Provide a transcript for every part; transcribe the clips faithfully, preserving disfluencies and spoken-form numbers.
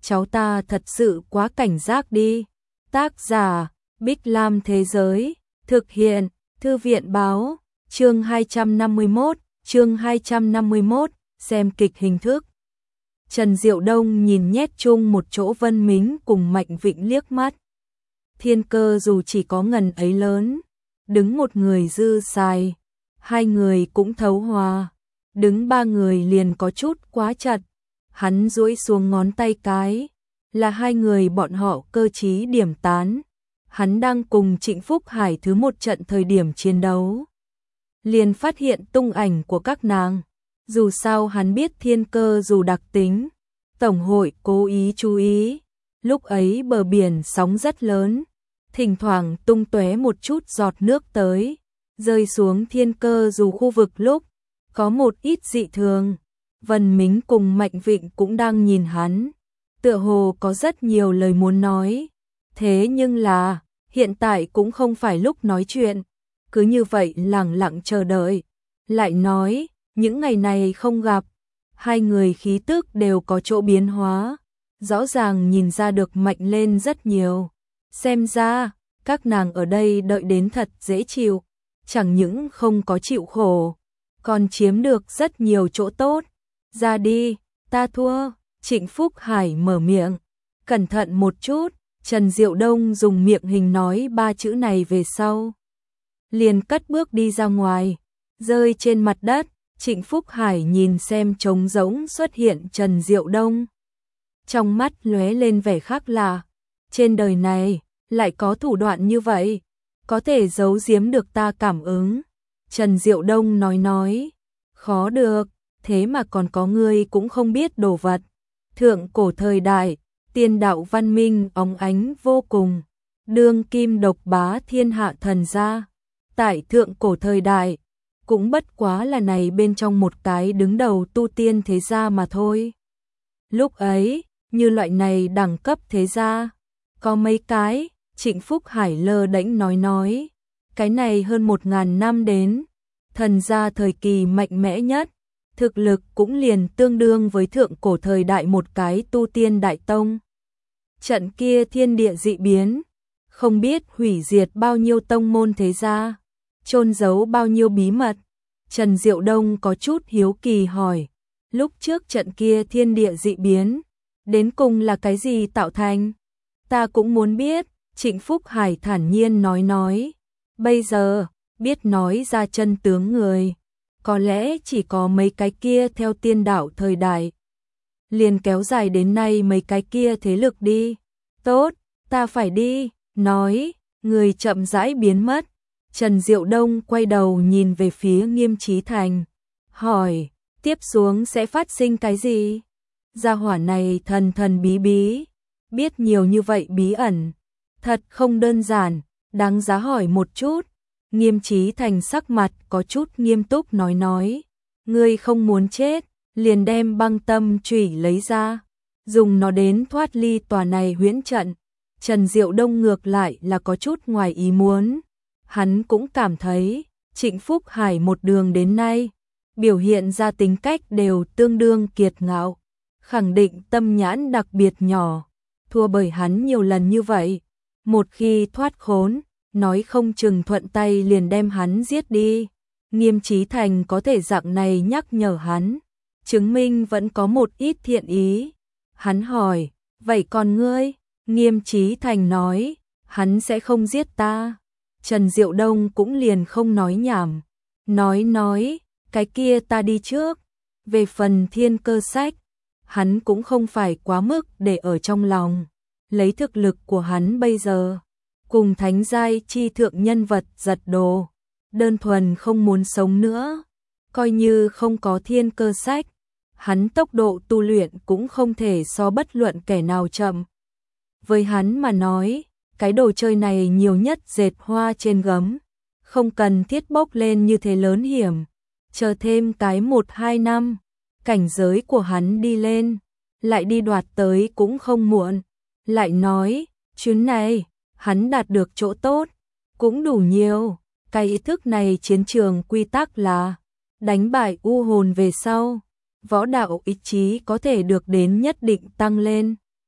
cháu ta thật sự quá cảnh giác đi. Tác giả, Bích Lam Thế Giới, thực hiện, Thư viện Báo, chương hai trăm năm mươi mốt, chương hai trăm năm mươi mốt, xem kịch hình thức. Trần Diệu Đông nhìn nhét chung một chỗ Vân Mính cùng Mạnh Vịnh liếc mắt. Thiên Cơ dù chỉ có ngần ấy lớn, đứng một người dư xài, hai người cũng thấu hòa, đứng ba người liền có chút quá chặt. Hắn duỗi xuống ngón tay cái, là hai người bọn họ cơ trí điểm tán. Hắn đang cùng Trịnh Phúc Hải thứ một trận thời điểm chiến đấu, liền phát hiện tung ảnh của các nàng. Dù sao hắn biết Thiên Cơ dù đặc tính, Tổng hội cố ý chú ý. Lúc ấy bờ biển sóng rất lớn, thỉnh thoảng tung tóe một chút giọt nước tới, rơi xuống Thiên Cơ dù khu vực lúc có một ít dị thường. Vân Mính cùng Mạnh Vịnh cũng đang nhìn hắn, tựa hồ có rất nhiều lời muốn nói. Thế nhưng là, hiện tại cũng không phải lúc nói chuyện, cứ như vậy lặng lặng chờ đợi. Lại nói, những ngày này không gặp, hai người khí tức đều có chỗ biến hóa, rõ ràng nhìn ra được mạnh lên rất nhiều. Xem ra, các nàng ở đây đợi đến thật dễ chịu, chẳng những không có chịu khổ, còn chiếm được rất nhiều chỗ tốt. Ra đi, ta thua. Trịnh Phúc Hải mở miệng. Cẩn thận một chút. Trần Diệu Đông dùng miệng hình nói ba chữ này về sau, liền cất bước đi ra ngoài, rơi trên mặt đất. Trịnh Phúc Hải nhìn xem trống rỗng xuất hiện Trần Diệu Đông, trong mắt lóe lên vẻ khác lạ. Trên đời này lại có thủ đoạn như vậy, có thể giấu giếm được ta cảm ứng. Trần Diệu Đông nói nói, khó được, thế mà còn có người cũng không biết đồ vật. Thượng cổ thời đại, tiên đạo văn minh óng ánh vô cùng, đương kim độc bá thiên hạ thần gia. Tại thượng cổ thời đại, cũng bất quá là này bên trong một cái đứng đầu tu tiên thế gia mà thôi. Lúc ấy, như loại này đẳng cấp thế gia, có mấy cái. Trịnh Phúc Hải lơ đễnh nói nói, cái này hơn một ngàn năm đến, thần gia thời kỳ mạnh mẽ nhất, thực lực cũng liền tương đương với thượng cổ thời đại một cái tu tiên đại tông. Trận kia thiên địa dị biến, không biết hủy diệt bao nhiêu tông môn thế gia, chôn giấu bao nhiêu bí mật. Trần Diệu Đông có chút hiếu kỳ hỏi, lúc trước trận kia thiên địa dị biến, đến cùng là cái gì tạo thành? Ta cũng muốn biết. Trịnh Phúc Hải thản nhiên nói nói, bây giờ, biết nói ra chân tướng người, có lẽ chỉ có mấy cái kia theo tiên đạo thời đại, liền kéo dài đến nay mấy cái kia thế lực đi. Tốt, ta phải đi. Nói, người chậm rãi biến mất. Trần Diệu Đông quay đầu nhìn về phía Nghiêm Chí Thành, hỏi, tiếp xuống sẽ phát sinh cái gì? Gia hỏa này thần thần bí bí, biết nhiều như vậy bí ẩn, thật không đơn giản, đáng giá hỏi một chút. Nghiêm Chí Thành sắc mặt có chút nghiêm túc nói nói, ngươi không muốn chết, liền đem băng tâm chủy lấy ra, dùng nó đến thoát ly tòa này huyễn trận. Trần Diệu Đông ngược lại là có chút ngoài ý muốn, hắn cũng cảm thấy Trịnh Phúc Hải một đường đến nay, biểu hiện ra tính cách đều tương đương kiệt ngạo, khẳng định tâm nhãn đặc biệt nhỏ, thua bởi hắn nhiều lần như vậy. Một khi thoát khốn, nói không chừng thuận tay liền đem hắn giết đi. Nghiêm Chí Thành có thể dạng này nhắc nhở hắn, chứng minh vẫn có một ít thiện ý. Hắn hỏi, vậy còn ngươi? Nghiêm Chí Thành nói, hắn sẽ không giết ta. Trần Diệu Đông cũng liền không nói nhảm, nói nói, cái kia ta đi trước. Về phần Thiên Cơ sách, hắn cũng không phải quá mức để ở trong lòng. Lấy thực lực của hắn bây giờ, cùng thánh giai chi thượng nhân vật giật đồ, đơn thuần không muốn sống nữa. Coi như không có Thiên Cơ sách, hắn tốc độ tu luyện cũng không thể so bất luận kẻ nào chậm. Với hắn mà nói, cái đồ chơi này nhiều nhất dệt hoa trên gấm, không cần thiết bốc lên như thế lớn hiểm. Chờ thêm cái một hai năm, cảnh giới của hắn đi lên, lại đi đoạt tới cũng không muộn. Lại nói, chuyến này, hắn đạt được chỗ tốt, cũng đủ nhiều. Cái ý thức này chiến trường quy tắc là, đánh bại u hồn về sau, võ đạo ý chí có thể được đến nhất định tăng lên.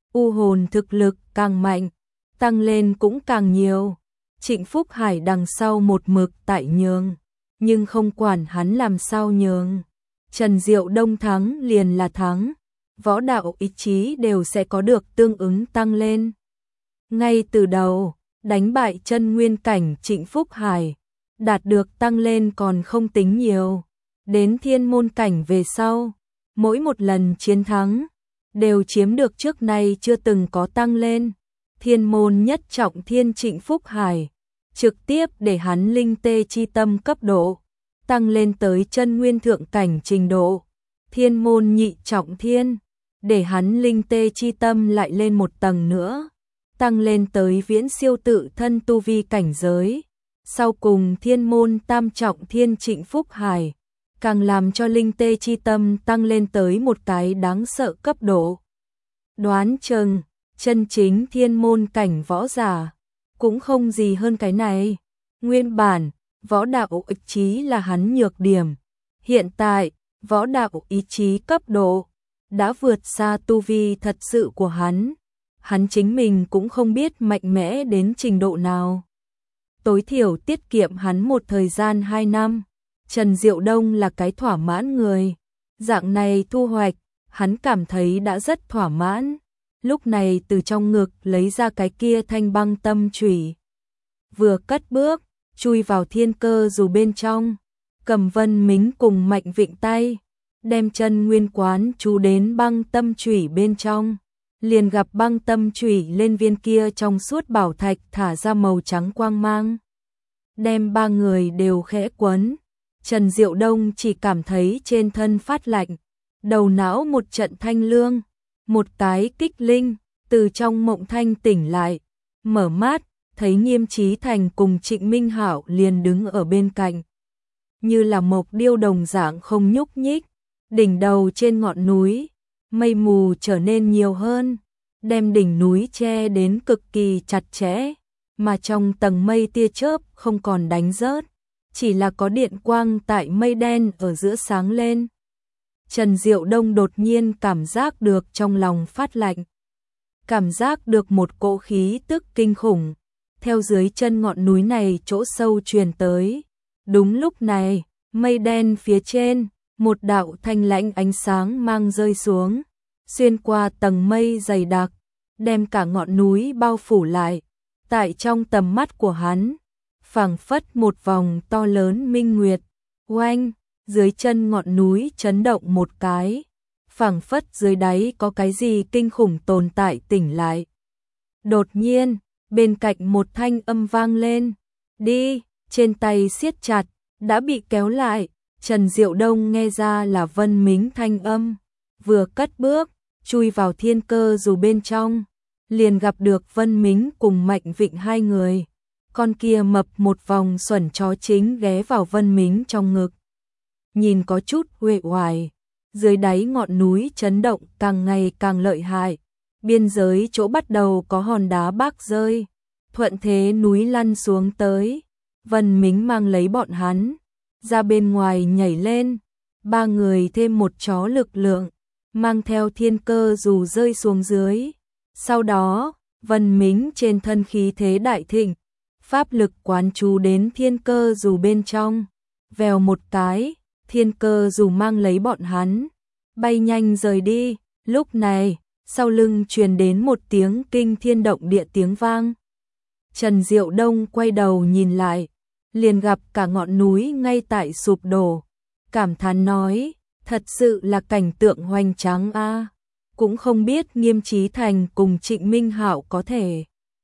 U hồn thực lực càng mạnh, tăng lên cũng càng nhiều. Trịnh Phúc Hải đằng sau một mực tại nhường, nhưng không quản hắn làm sao nhường. Trần Diệu Đông thắng liền là thắng, võ đạo ý chí đều sẽ có được tương ứng tăng lên. Ngay từ đầu, đánh bại chân nguyên cảnh Trịnh Phúc Hải, đạt được tăng lên còn không tính nhiều. Đến thiên môn cảnh về sau, mỗi một lần chiến thắng, đều chiếm được trước nay chưa từng có tăng lên. Thiên môn nhất trọng thiên Trịnh Phúc Hải, trực tiếp để hắn linh tê chi tâm cấp độ, tăng lên tới chân nguyên thượng cảnh trình độ. Thiên môn nhị trọng thiên, để hắn linh tê chi tâm lại lên một tầng nữa, tăng lên tới viễn siêu tự thân tu vi cảnh giới. Sau cùng thiên môn tam trọng thiên Trịnh Phúc Hải, càng làm cho linh tê chi tâm tăng lên tới một cái đáng sợ cấp độ. Đoán chừng, chân chính thiên môn cảnh võ giả, cũng không gì hơn cái này. Nguyên bản, võ đạo ý chí là hắn nhược điểm. Hiện tại, võ đạo ý chí cấp độ, đã vượt xa tu vi thật sự của hắn. Hắn chính mình cũng không biết mạnh mẽ đến trình độ nào. Tối thiểu tiết kiệm hắn một thời gian hai năm. Trần Diệu Đông là cái thỏa mãn người. Dạng này thu hoạch, hắn cảm thấy đã rất thỏa mãn. Lúc này từ trong ngực lấy ra cái kia thanh băng tâm chủy. Vừa cất bước, chui vào thiên cơ dù bên trong. Cầm Vân Mính cùng Mạnh Vịnh tay, đem chân nguyên quán chú đến băng tâm chủy bên trong. Liền gặp băng tâm chủy lên viên kia trong suốt bảo thạch thả ra màu trắng quang mang. Đem ba người đều khẽ quấn. Trần Diệu Đông chỉ cảm thấy trên thân phát lạnh, đầu não một trận thanh lương, một cái kích linh, từ trong mộng thanh tỉnh lại, mở mắt, thấy Nghiêm Chí Thành cùng Trịnh Minh Hạo liền đứng ở bên cạnh, như là mộc điêu đồng dạng không nhúc nhích. Đỉnh đầu trên ngọn núi, mây mù trở nên nhiều hơn, đem đỉnh núi che đến cực kỳ chặt chẽ, mà trong tầng mây tia chớp không còn đánh rớt, chỉ là có điện quang tại mây đen ở giữa sáng lên. Trần Diệu Đông đột nhiên cảm giác được trong lòng phát lạnh, cảm giác được một cỗ khí tức kinh khủng, theo dưới chân ngọn núi này chỗ sâu truyền tới. Đúng lúc này, mây đen phía trên, một đạo thanh lãnh ánh sáng mang rơi xuống, xuyên qua tầng mây dày đặc, đem cả ngọn núi bao phủ lại. Tại trong tầm mắt của hắn, phảng phất một vòng to lớn minh nguyệt. Oanh, dưới chân ngọn núi chấn động một cái, phảng phất dưới đáy có cái gì kinh khủng tồn tại tỉnh lại. Đột nhiên, bên cạnh một thanh âm vang lên, đi, trên tay siết chặt, đã bị kéo lại. Trần Diệu Đông nghe ra là Vân Mính thanh âm, vừa cất bước, chui vào thiên cơ dù bên trong, liền gặp được Vân Mính cùng Mạnh Vịnh hai người. Con kia mập một vòng xuẩn chó chính ghé vào Vân Mính trong ngực, nhìn có chút uể oải. Dưới đáy ngọn núi chấn động càng ngày càng lợi hại, biên giới chỗ bắt đầu có hòn đá bác rơi, thuận thế núi lăn xuống tới. Vân Mính mang lấy bọn hắn ra bên ngoài nhảy lên, ba người thêm một chó lực lượng, mang theo thiên cơ dù rơi xuống dưới. Sau đó, Vân Mính trên thân khí thế đại thịnh, pháp lực quán chú đến thiên cơ dù bên trong, vèo một cái, thiên cơ dù mang lấy bọn hắn, bay nhanh rời đi. Lúc này, sau lưng truyền đến một tiếng kinh thiên động địa tiếng vang. Trần Diệu Đông quay đầu nhìn lại, liền gặp cả ngọn núi ngay tại sụp đổ, cảm thán nói, thật sự là cảnh tượng hoành tráng a. Cũng không biết Nghiêm Chí Thành cùng Trịnh Minh Hạo có thể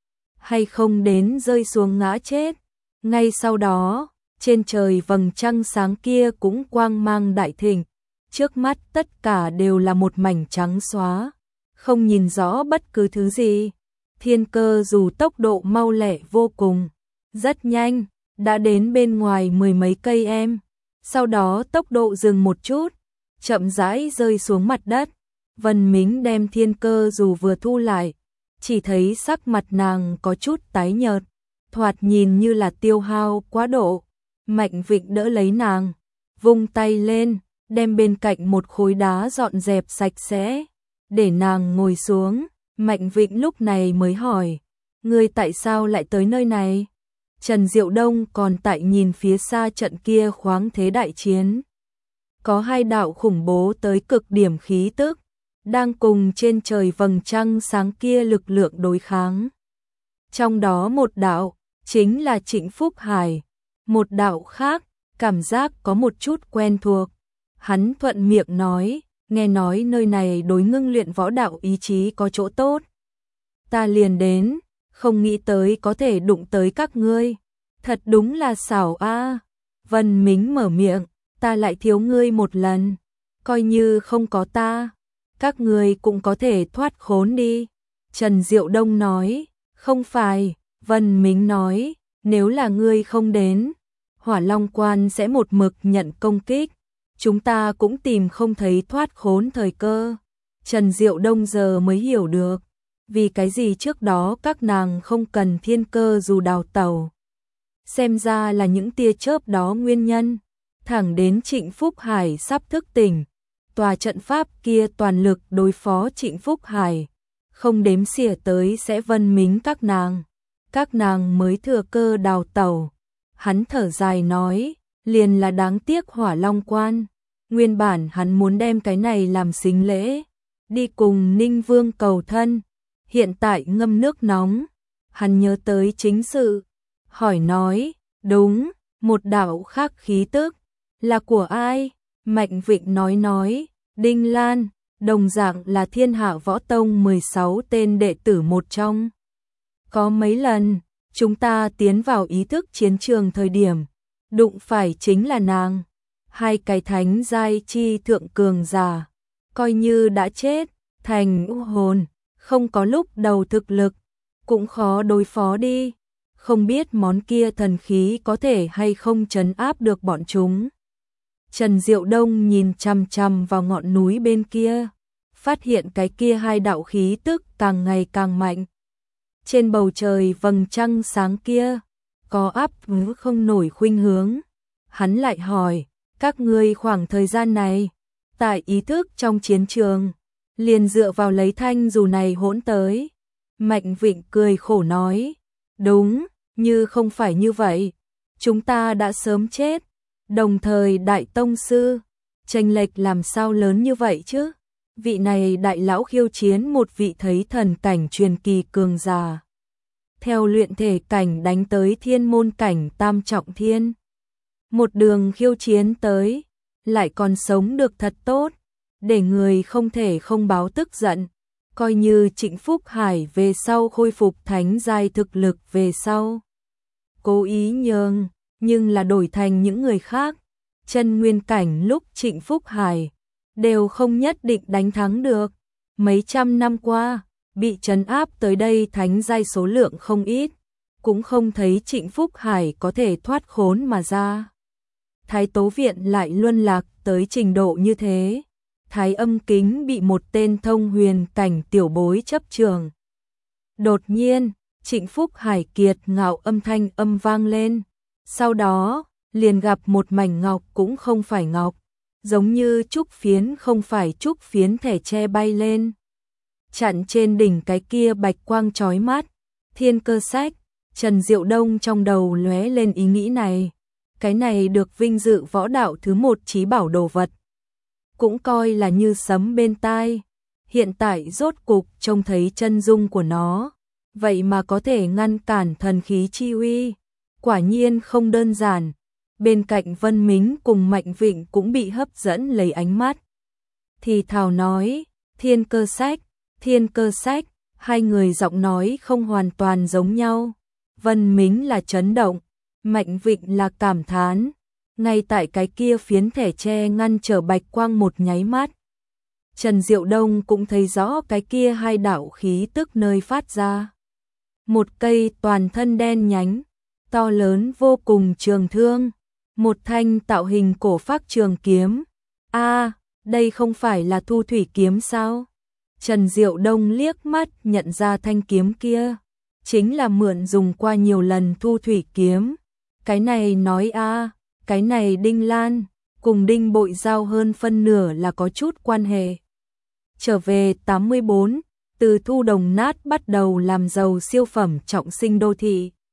hay không đến rơi xuống ngã chết. Ngay sau đó, trên trời vầng trăng sáng kia cũng quang mang đại thịnh, trước mắt tất cả đều là một mảnh trắng xóa, không nhìn rõ bất cứ thứ gì. Thiên cơ dù tốc độ mau lẹ vô cùng, rất nhanh, đã đến bên ngoài mười mấy cây em, sau đó tốc độ dừng một chút, chậm rãi rơi xuống mặt đất. Vân Mính đem thiên cơ dù vừa thu lại, chỉ thấy sắc mặt nàng có chút tái nhợt, thoạt nhìn như là tiêu hao quá độ. Mạnh Vịnh đỡ lấy nàng, vung tay lên, đem bên cạnh một khối đá dọn dẹp sạch sẽ, để nàng ngồi xuống. Mạnh Vịnh lúc này mới hỏi, ngươi tại sao lại tới nơi này? Trần Diệu Đông còn tại nhìn phía xa trận kia khoáng thế đại chiến. Có hai đạo khủng bố tới cực điểm khí tức, đang cùng trên trời vầng trăng sáng kia lực lượng đối kháng. Trong đó một đạo, chính là Trịnh Phúc Hải, một đạo khác, cảm giác có một chút quen thuộc. Hắn thuận miệng nói, nghe nói nơi này đối ngưng luyện võ đạo ý chí có chỗ tốt. Ta liền đến, không nghĩ tới có thể đụng tới các ngươi. Thật đúng là xảo a. Vân Mính mở miệng, ta lại thiếu ngươi một lần. Coi như không có ta, các ngươi cũng có thể thoát khốn đi. Trần Diệu Đông nói, không phải. Vân Mính nói, nếu là ngươi không đến, Hỏa Long Quan sẽ một mực nhận công kích. Chúng ta cũng tìm không thấy thoát khốn thời cơ. Trần Diệu Đông giờ mới hiểu được, vì cái gì trước đó các nàng không cần thiên cơ dù đào tẩu. Xem ra là những tia chớp đó nguyên nhân. Thẳng đến Trịnh Phúc Hải sắp thức tỉnh, tòa trận pháp kia toàn lực đối phó Trịnh Phúc Hải, không đếm xỉa tới sẽ Vân Mính các nàng. Các nàng mới thừa cơ đào tẩu. Hắn thở dài nói, liền là đáng tiếc Hỏa Long Quan. Nguyên bản hắn muốn đem cái này làm sính lễ, đi cùng Ninh Vương cầu thân. Hiện tại ngâm nước nóng, hắn nhớ tới chính sự, hỏi nói, đúng, một đạo khác khí tức, là của ai? Mạnh Vịnh nói nói, Đinh Lan, đồng dạng là Thiên Hạ Võ Tông mười sáu tên đệ tử một trong. Có mấy lần, chúng ta tiến vào ý thức chiến trường thời điểm, đụng phải chính là nàng. Hai cái thánh giai chi thượng cường giả, coi như đã chết, thành u hồn, không có lúc đầu thực lực, cũng khó đối phó đi. Không biết món kia thần khí có thể hay không trấn áp được bọn chúng. Trần Diệu Đông nhìn chằm chằm vào ngọn núi bên kia, phát hiện cái kia hai đạo khí tức càng ngày càng mạnh. Trên bầu trời vầng trăng sáng kia, có áp không nổi khuynh hướng. Hắn lại hỏi, các ngươi khoảng thời gian này, tại ý thức trong chiến trường, liền dựa vào lấy thanh dù này hỗn tới. Mạnh Vịnh cười khổ nói, đúng, như không phải như vậy, chúng ta đã sớm chết. Đồng thời đại tông sư, chênh lệch làm sao lớn như vậy chứ? Vị này đại lão khiêu chiến một vị thấy thần cảnh truyền kỳ cường giả. Theo luyện thể cảnh đánh tới thiên môn cảnh tam trọng thiên. Một đường khiêu chiến tới, lại còn sống được thật tốt, để người không thể không báo tức giận. Coi như Trịnh Phúc Hải về sau khôi phục thánh giai thực lực về sau. Cố ý nhường, nhưng là đổi thành những người khác. Chân nguyên cảnh lúc Trịnh Phúc Hải, đều không nhất định đánh thắng được. Mấy trăm năm qua, bị trấn áp tới đây thánh giai số lượng không ít, cũng không thấy Trịnh Phúc Hải có thể thoát khốn mà ra. Thái Tố Viện lại luân lạc tới trình độ như thế. Thái Âm Kính bị một tên thông huyền cảnh tiểu bối chấp trường. Đột nhiên, Trịnh Phúc Hải kiệt ngạo âm thanh âm vang lên. Sau đó, liền gặp một mảnh ngọc cũng không phải ngọc, giống như trúc phiến không phải trúc phiến thẻ tre bay lên. Chặn trên đỉnh cái kia bạch quang chói mắt, Thiên Cơ Sách. Trần Diệu Đông trong đầu lóe lên ý nghĩ này. Cái này được vinh dự võ đạo thứ một chí bảo đồ vật, cũng coi là như sấm bên tai. Hiện tại rốt cục trông thấy chân dung của nó, vậy mà có thể ngăn cản thần khí chi uy, quả nhiên không đơn giản. Bên cạnh Vân Mính cùng Mạnh Vịnh cũng bị hấp dẫn lấy ánh mắt. Thì thào nói, Thiên Cơ Sách, Thiên Cơ Sách, hai người giọng nói không hoàn toàn giống nhau. Vân Mính là chấn động, Mạnh Vịnh là cảm thán. Ngay tại cái kia phiến thẻ tre ngăn trở bạch quang một nháy mắt, Trần Diệu Đông cũng thấy rõ cái kia hai đạo khí tức nơi phát ra. Một cây toàn thân đen nhánh, to lớn vô cùng trường thương, một thanh tạo hình cổ phác trường kiếm. A, à, đây không phải là Thu Thủy kiếm sao? Trần Diệu Đông liếc mắt nhận ra thanh kiếm kia, chính là mượn dùng qua nhiều lần Thu Thủy kiếm. Cái này nói a, à, cái này Đinh Lan, cùng Đinh Bội Giao hơn phân nửa là có chút quan hệ. Trở về tám mươi bốn, từ thu đồng nát bắt đầu làm giàu siêu phẩm trọng sinh đô thị.